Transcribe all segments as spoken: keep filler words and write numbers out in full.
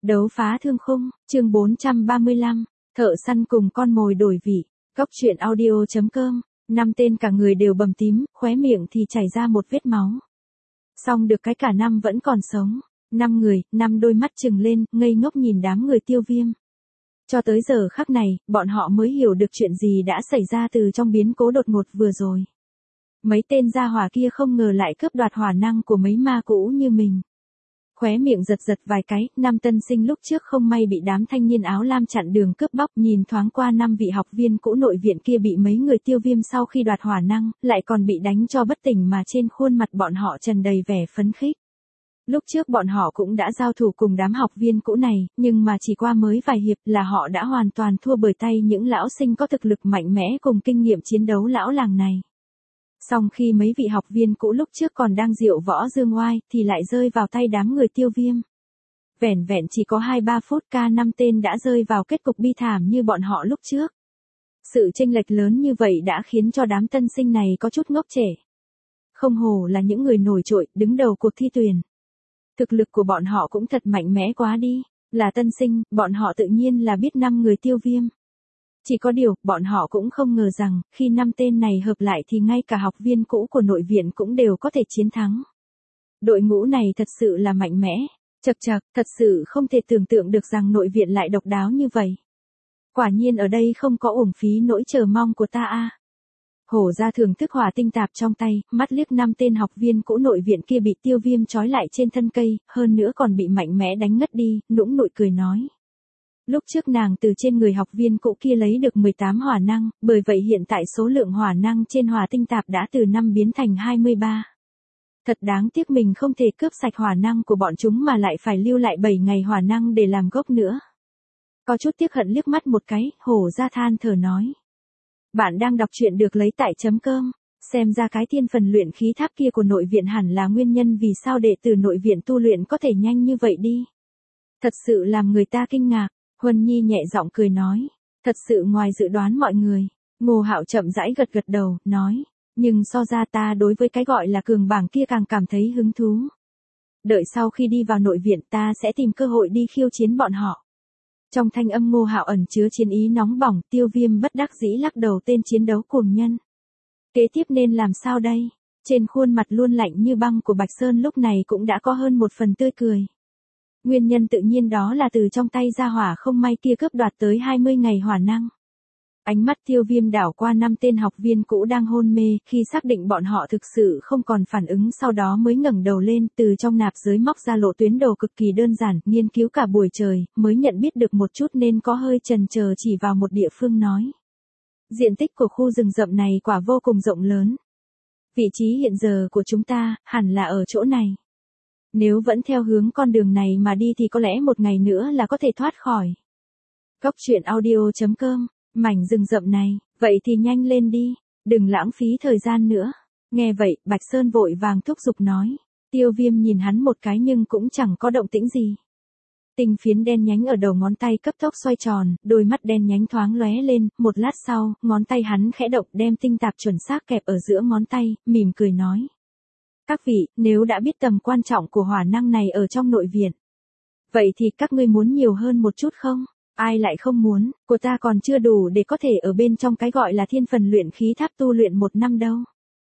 Đấu phá thương khung, chương bốn trăm ba mươi lăm, thợ săn cùng con mồi đổi vị, góc truyện audio.com, năm tên cả người đều bầm tím, khóe miệng thì chảy ra một vết máu. Xong được cái cả năm vẫn còn sống, năm người, năm đôi mắt trừng lên, ngây ngốc nhìn đám người Tiêu Viêm. Cho tới giờ khắc này, bọn họ mới hiểu được chuyện gì đã xảy ra từ trong biến cố đột ngột vừa rồi. Mấy tên gia hỏa kia không ngờ lại cướp đoạt hỏa năng của mấy ma cũ như mình. Khóe miệng giật giật vài cái, năm tân sinh lúc trước không may bị đám thanh niên áo lam chặn đường cướp bóc, nhìn thoáng qua năm vị học viên cũ nội viện kia bị mấy người Tiêu Viêm sau khi đoạt hỏa năng, lại còn bị đánh cho bất tỉnh mà trên khuôn mặt bọn họ tràn đầy vẻ phấn khích. Lúc trước bọn họ cũng đã giao thủ cùng đám học viên cũ này, nhưng mà chỉ qua mới vài hiệp là họ đã hoàn toàn thua bởi tay những lão sinh có thực lực mạnh mẽ cùng kinh nghiệm chiến đấu lão làng này. Song khi mấy vị học viên cũ lúc trước còn đang diệu võ dương oai thì lại rơi vào tay đám người Tiêu Viêm. Vẻn vẹn chỉ có hai ba phút ca năm tên đã rơi vào kết cục bi thảm như bọn họ lúc trước. Sự chênh lệch lớn như vậy đã khiến cho đám tân sinh này có chút ngốc trẻ. Không hổ là những người nổi trội đứng đầu cuộc thi tuyển. Thực lực của bọn họ cũng thật mạnh mẽ quá đi, là tân sinh, bọn họ tự nhiên là biết năm người Tiêu Viêm. Chỉ có điều, bọn họ cũng không ngờ rằng, khi năm tên này hợp lại thì ngay cả học viên cũ của nội viện cũng đều có thể chiến thắng. Đội ngũ này thật sự là mạnh mẽ, chật chật, thật sự không thể tưởng tượng được rằng nội viện lại độc đáo như vậy. Quả nhiên ở đây không có uổng phí nỗi chờ mong của ta a. Hổ ra thưởng thức hỏa tinh tạp trong tay, mắt liếc năm tên học viên cũ nội viện kia bị Tiêu Viêm trói lại trên thân cây, hơn nữa còn bị mạnh mẽ đánh ngất đi, nũng nụi cười nói. Lúc trước nàng từ trên người học viên cũ kia lấy được mười tám hỏa năng, bởi vậy hiện tại số lượng hỏa năng trên hỏa tinh tạp đã từ năm biến thành hai mươi ba. Thật đáng tiếc mình không thể cướp sạch hỏa năng của bọn chúng mà lại phải lưu lại bảy ngày hỏa năng để làm gốc nữa. Có chút tiếc hận liếc mắt một cái, hổ ra than thở nói. Bạn đang đọc truyện được lấy tại chấm cơm, xem ra cái thiên phần luyện khí tháp kia của nội viện hẳn là nguyên nhân vì sao đệ tử nội viện tu luyện có thể nhanh như vậy đi. Thật sự làm người ta kinh ngạc. Huân Nhi nhẹ giọng cười nói, thật sự ngoài dự đoán mọi người. Ngô Hạo chậm rãi gật gật đầu, nói, nhưng so ra ta đối với cái gọi là cường bảng kia càng cảm thấy hứng thú. Đợi sau khi đi vào nội viện ta sẽ tìm cơ hội đi khiêu chiến bọn họ. Trong thanh âm Ngô Hạo ẩn chứa chiến ý nóng bỏng, Tiêu Viêm bất đắc dĩ lắc đầu tên chiến đấu cuồng nhân. Kế tiếp nên làm sao đây? Trên khuôn mặt luôn lạnh như băng của Bạch Sơn lúc này cũng đã có hơn một phần tươi cười. Nguyên nhân tự nhiên đó là từ trong tay gia hỏa không may kia cướp đoạt tới hai mươi ngày hỏa năng. Ánh mắt Tiêu Viêm đảo qua năm tên học viên cũ đang hôn mê, khi xác định bọn họ thực sự không còn phản ứng sau đó mới ngẩng đầu lên, từ trong nạp giới móc ra lộ tuyến đồ cực kỳ đơn giản, nghiên cứu cả buổi trời, mới nhận biết được một chút nên có hơi chần chờ chỉ vào một địa phương nói. Diện tích của khu rừng rậm này quả vô cùng rộng lớn. Vị trí hiện giờ của chúng ta, hẳn là ở chỗ này. Nếu vẫn theo hướng con đường này mà đi thì có lẽ một ngày nữa là có thể thoát khỏi. Góc truyện audio.com, mảnh rừng rậm này, vậy thì nhanh lên đi, đừng lãng phí thời gian nữa. Nghe vậy, Bạch Sơn vội vàng thúc giục nói. Tiêu Viêm nhìn hắn một cái nhưng cũng chẳng có động tĩnh gì. Tinh phiến đen nhánh ở đầu ngón tay cấp tốc xoay tròn, đôi mắt đen nhánh thoáng lóe lên, một lát sau, ngón tay hắn khẽ động đem tinh tạp chuẩn xác kẹp ở giữa ngón tay, mỉm cười nói. Các vị, nếu đã biết tầm quan trọng của hỏa năng này ở trong nội viện, vậy thì các ngươi muốn nhiều hơn một chút không? Ai lại không muốn, của ta còn chưa đủ để có thể ở bên trong cái gọi là thiên phần luyện khí tháp tu luyện một năm đâu.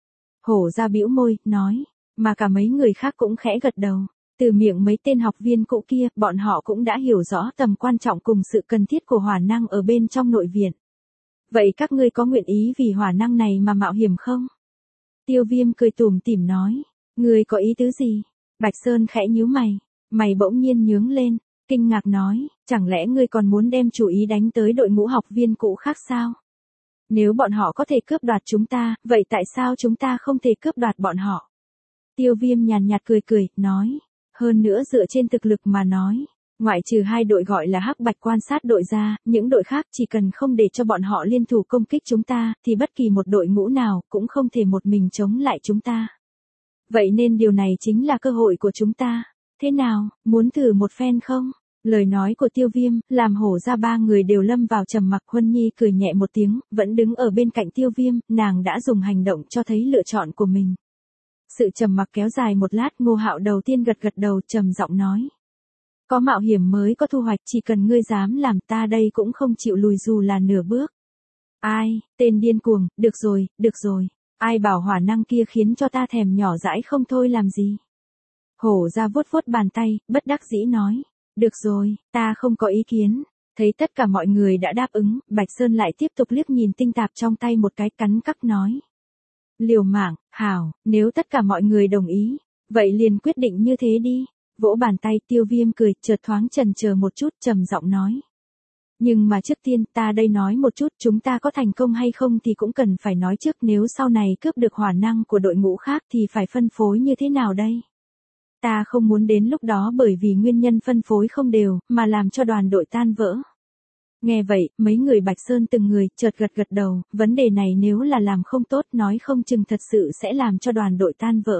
Hổ ra bĩu môi, nói, mà cả mấy người khác cũng khẽ gật đầu. Từ miệng mấy tên học viên cũ kia, bọn họ cũng đã hiểu rõ tầm quan trọng cùng sự cần thiết của hỏa năng ở bên trong nội viện. Vậy các ngươi có nguyện ý vì hỏa năng này mà mạo hiểm không? Tiêu Viêm cười tủm tỉm nói. Ngươi có ý tứ gì? Bạch Sơn khẽ nhíu mày, mày bỗng nhiên nhướng lên, kinh ngạc nói, chẳng lẽ ngươi còn muốn đem chủ ý đánh tới đội ngũ học viên cũ khác sao? Nếu bọn họ có thể cướp đoạt chúng ta, vậy tại sao chúng ta không thể cướp đoạt bọn họ? Tiêu Viêm nhàn nhạt cười cười, nói, hơn nữa dựa trên thực lực mà nói, ngoại trừ hai đội gọi là Hắc Bạch quan sát đội ra, những đội khác chỉ cần không để cho bọn họ liên thủ công kích chúng ta, thì bất kỳ một đội ngũ nào cũng không thể một mình chống lại chúng ta. Vậy nên điều này chính là cơ hội của chúng ta. Thế nào, muốn thử một phen không? Lời nói của Tiêu Viêm, làm hổ ra ba người đều lâm vào trầm mặc. Huân Nhi cười nhẹ một tiếng, vẫn đứng ở bên cạnh Tiêu Viêm, nàng đã dùng hành động cho thấy lựa chọn của mình. Sự trầm mặc kéo dài một lát, Ngô Hạo đầu tiên gật gật đầu trầm giọng nói. Có mạo hiểm mới có thu hoạch, chỉ cần ngươi dám làm ta đây cũng không chịu lùi dù là nửa bước. Ai, tên điên cuồng, được rồi, được rồi. Ai bảo hỏa năng kia khiến cho ta thèm nhỏ dãi không thôi làm gì. Hổ ra vuốt vuốt bàn tay, bất đắc dĩ nói. Được rồi, ta không có ý kiến. Thấy tất cả mọi người đã đáp ứng, Bạch Sơn lại tiếp tục liếc nhìn tinh tạp trong tay một cái, cắn cắc nói. Liều mạng, hảo, nếu tất cả mọi người đồng ý, vậy liền quyết định như thế đi. Vỗ bàn tay, Tiêu Viêm cười, chợt thoáng chần chờ một chút, trầm giọng nói. Nhưng mà trước tiên ta đây nói một chút, chúng ta có thành công hay không thì cũng cần phải nói trước, nếu sau này cướp được hỏa năng của đội ngũ khác thì phải phân phối như thế nào đây? Ta không muốn đến lúc đó bởi vì nguyên nhân phân phối không đều, mà làm cho đoàn đội tan vỡ. Nghe vậy, mấy người Bạch Sơn từng người, chợt gật gật đầu, vấn đề này nếu là làm không tốt nói không chừng thật sự sẽ làm cho đoàn đội tan vỡ.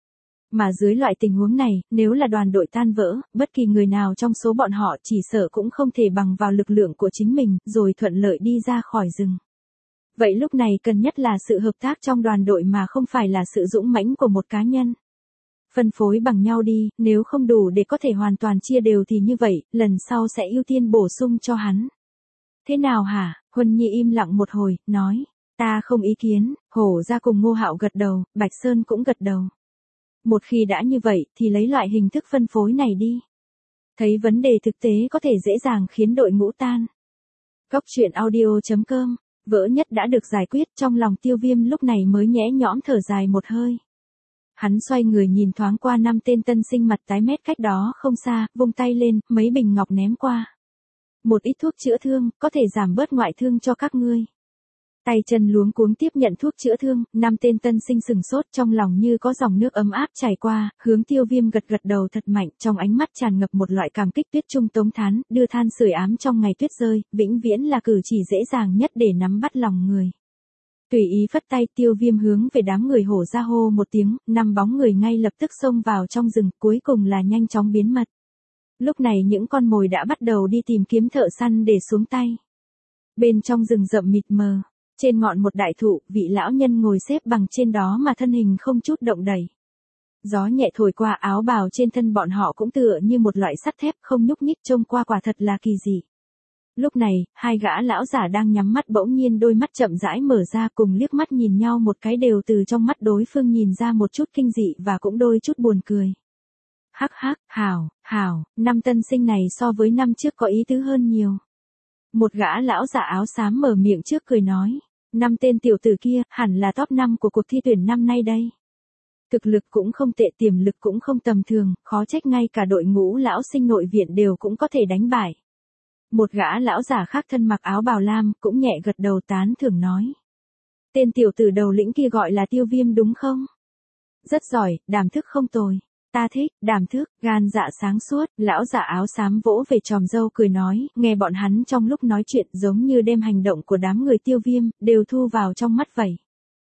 Mà dưới loại tình huống này, nếu là đoàn đội tan vỡ, bất kỳ người nào trong số bọn họ chỉ sợ cũng không thể bằng vào lực lượng của chính mình, rồi thuận lợi đi ra khỏi rừng. Vậy lúc này cần nhất là sự hợp tác trong đoàn đội mà không phải là sự dũng mãnh của một cá nhân. Phân phối bằng nhau đi, nếu không đủ để có thể hoàn toàn chia đều thì như vậy, lần sau sẽ ưu tiên bổ sung cho hắn. Thế nào hả? Huân Nhi im lặng một hồi, nói, ta không ý kiến. Hổ ra cùng Ngô Hạo gật đầu, Bạch Sơn cũng gật đầu. Một khi đã như vậy thì lấy loại hình thức phân phối này đi. Thấy vấn đề thực tế có thể dễ dàng khiến đội ngũ tan. Góc truyện audio chấm com, vỡ nhất đã được giải quyết, trong lòng Tiêu Viêm lúc này mới nhẽ nhõm thở dài một hơi. Hắn xoay người nhìn thoáng qua năm tên tân sinh mặt tái mét cách đó không xa, vung tay lên, mấy bình ngọc ném qua. Một ít thuốc chữa thương, có thể giảm bớt ngoại thương cho các ngươi. Tay chân luống cuống tiếp nhận thuốc chữa thương, năm tên tân sinh sừng sốt, trong lòng như có dòng nước ấm áp chảy qua, hướng Tiêu Viêm gật gật đầu thật mạnh, trong ánh mắt tràn ngập một loại cảm kích. Tuyết Trung tống thán, đưa than sưởi ám trong ngày tuyết rơi, vĩnh viễn là cử chỉ dễ dàng nhất để nắm bắt lòng người. Tùy ý phất tay, Tiêu Viêm hướng về đám người hổ ra hô một tiếng, năm bóng người ngay lập tức xông vào trong rừng, cuối cùng là nhanh chóng biến mất. Lúc này những con mồi đã bắt đầu đi tìm kiếm thợ săn để xuống tay. Bên trong rừng rậm mịt mờ, trên ngọn một đại thụ, vị lão nhân ngồi xếp bằng trên đó mà thân hình không chút động đậy. Gió nhẹ thổi qua, áo bào trên thân bọn họ cũng tựa như một loại sắt thép không nhúc nhích, trông qua quả thật là kỳ dị. Lúc này, hai gã lão giả đang nhắm mắt bỗng nhiên đôi mắt chậm rãi mở ra, cùng liếc mắt nhìn nhau một cái, đều từ trong mắt đối phương nhìn ra một chút kinh dị và cũng đôi chút buồn cười. Hắc hắc, hảo, hảo, năm tân sinh này so với năm trước có ý tứ hơn nhiều. Một gã lão giả áo xám mở miệng trước cười nói, năm tên tiểu tử kia hẳn là top năm của cuộc thi tuyển năm nay đây. Thực lực cũng không tệ, tiềm lực cũng không tầm thường, khó trách ngay cả đội ngũ lão sinh nội viện đều cũng có thể đánh bại. Một gã lão giả khác thân mặc áo bào lam cũng nhẹ gật đầu tán thưởng nói. Tên tiểu tử đầu lĩnh kia gọi là Tiêu Viêm đúng không? Rất giỏi, đảm thức không tồi. Ta thích, đảm thức, gan dạ sáng suốt. Lão giả áo xám vỗ về tròm râu cười nói, nghe bọn hắn trong lúc nói chuyện giống như đem hành động của đám người Tiêu Viêm đều thu vào trong mắt vậy.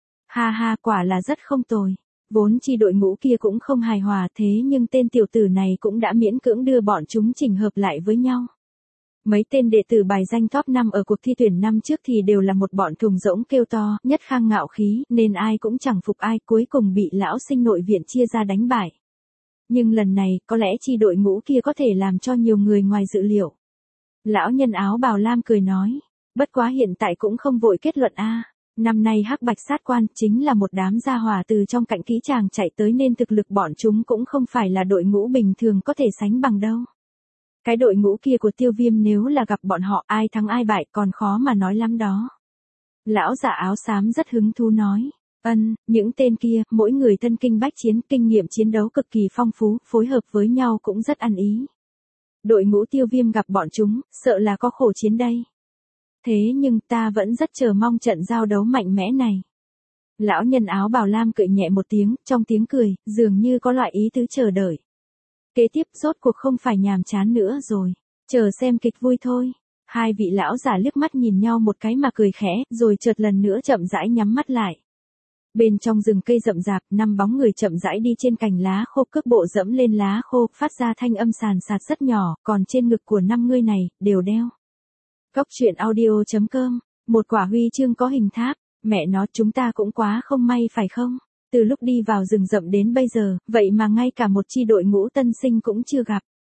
Ha ha, quả là rất không tồi. Vốn chi đội ngũ kia cũng không hài hòa, thế nhưng tên tiểu tử này cũng đã miễn cưỡng đưa bọn chúng chỉnh hợp lại với nhau. Mấy tên đệ tử bài danh top năm ở cuộc thi tuyển năm trước thì đều là một bọn thùng rỗng kêu to, nhất khang ngạo khí, nên ai cũng chẳng phục ai, cuối cùng bị lão sinh nội viện chia ra đánh bại. Nhưng lần này, có lẽ chi đội ngũ kia có thể làm cho nhiều người ngoài dự liệu. Lão nhân áo bào lam cười nói, bất quá hiện tại cũng không vội kết luận a. Năm nay hắc bạch sát quan chính là một đám gia hỏa từ trong cạnh kỹ tràng chạy tới, nên thực lực bọn chúng cũng không phải là đội ngũ bình thường có thể sánh bằng đâu. Cái đội ngũ kia của Tiêu Viêm nếu là gặp bọn họ ai thắng ai bại còn khó mà nói lắm đó. Lão giả áo xám rất hứng thú nói, ân, những tên kia, mỗi người thân kinh bách chiến, kinh nghiệm chiến đấu cực kỳ phong phú, phối hợp với nhau cũng rất ăn ý. Đội ngũ Tiêu Viêm gặp bọn chúng, sợ là có khổ chiến đây. Thế nhưng ta vẫn rất chờ mong trận giao đấu mạnh mẽ này. Lão nhân áo bào lam cười nhẹ một tiếng, trong tiếng cười, dường như có loại ý tứ chờ đợi. Kế tiếp rốt cuộc không phải nhàm chán nữa rồi, chờ xem kịch vui thôi. Hai vị lão giả liếc mắt nhìn nhau một cái mà cười khẽ, rồi chợt lần nữa chậm rãi nhắm mắt lại. Bên trong rừng cây rậm rạp, năm bóng người chậm rãi đi trên cành lá khô, cước bộ dẫm lên lá khô, phát ra thanh âm sàn sạt rất nhỏ, còn trên ngực của năm người này, đều đeo. Góc truyện audio chấm com, một quả huy chương có hình tháp, mẹ nó chúng ta cũng quá không may phải không? Từ lúc đi vào rừng rậm đến bây giờ, vậy mà ngay cả một chi đội ngũ tân sinh cũng chưa gặp.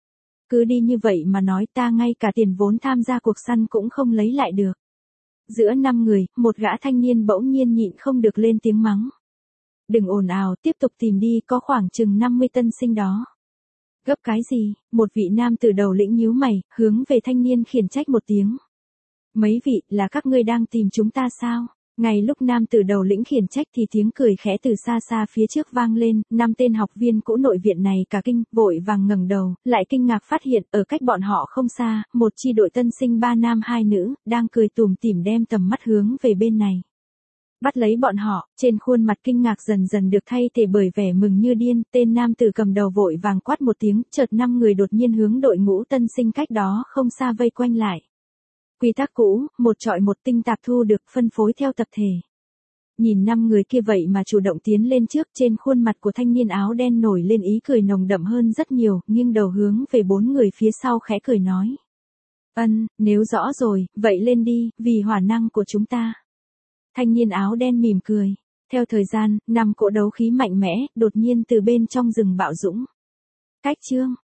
cứ đi như vậy mà nói ta ngay cả tiền vốn tham gia cuộc săn cũng không lấy lại được. Giữa năm người, một gã thanh niên bỗng nhiên nhịn không được lên tiếng mắng. Đừng ồn ào, tiếp tục tìm đi, có khoảng chừng năm mươi tân sinh đó. Gấp cái gì? Một vị nam từ đầu lĩnh nhíu mày, hướng về thanh niên khiển trách một tiếng. Mấy vị, là các ngươi đang tìm chúng ta sao? Ngay lúc nam từ đầu lĩnh khiển trách thì tiếng cười khẽ từ xa xa phía trước vang lên, năm tên học viên cũ nội viện này cả kinh, vội vàng ngẩng đầu, lại kinh ngạc phát hiện, ở cách bọn họ không xa, một chi đội tân sinh ba nam hai nữ, đang cười tủm tỉm đem tầm mắt hướng về bên này. Bắt lấy bọn họ, trên khuôn mặt kinh ngạc dần dần được thay thế bởi vẻ mừng như điên, tên nam tử cầm đầu vội vàng quát một tiếng, chợt năm người đột nhiên hướng đội ngũ tân sinh cách đó không xa vây quanh lại. Quy tắc cũ, một trọi một tinh tạp thu được phân phối theo tập thể. Nhìn năm người kia vậy mà chủ động tiến lên trước, trên khuôn mặt của thanh niên áo đen nổi lên ý cười nồng đậm hơn rất nhiều, nghiêng đầu hướng về bốn người phía sau khẽ cười nói. Ân, nếu rõ rồi, vậy lên đi, vì hỏa năng của chúng ta. Thanh niên áo đen mỉm cười. Theo thời gian, năm cỗ đấu khí mạnh mẽ, đột nhiên từ bên trong rừng bạo dũng. Cách chương,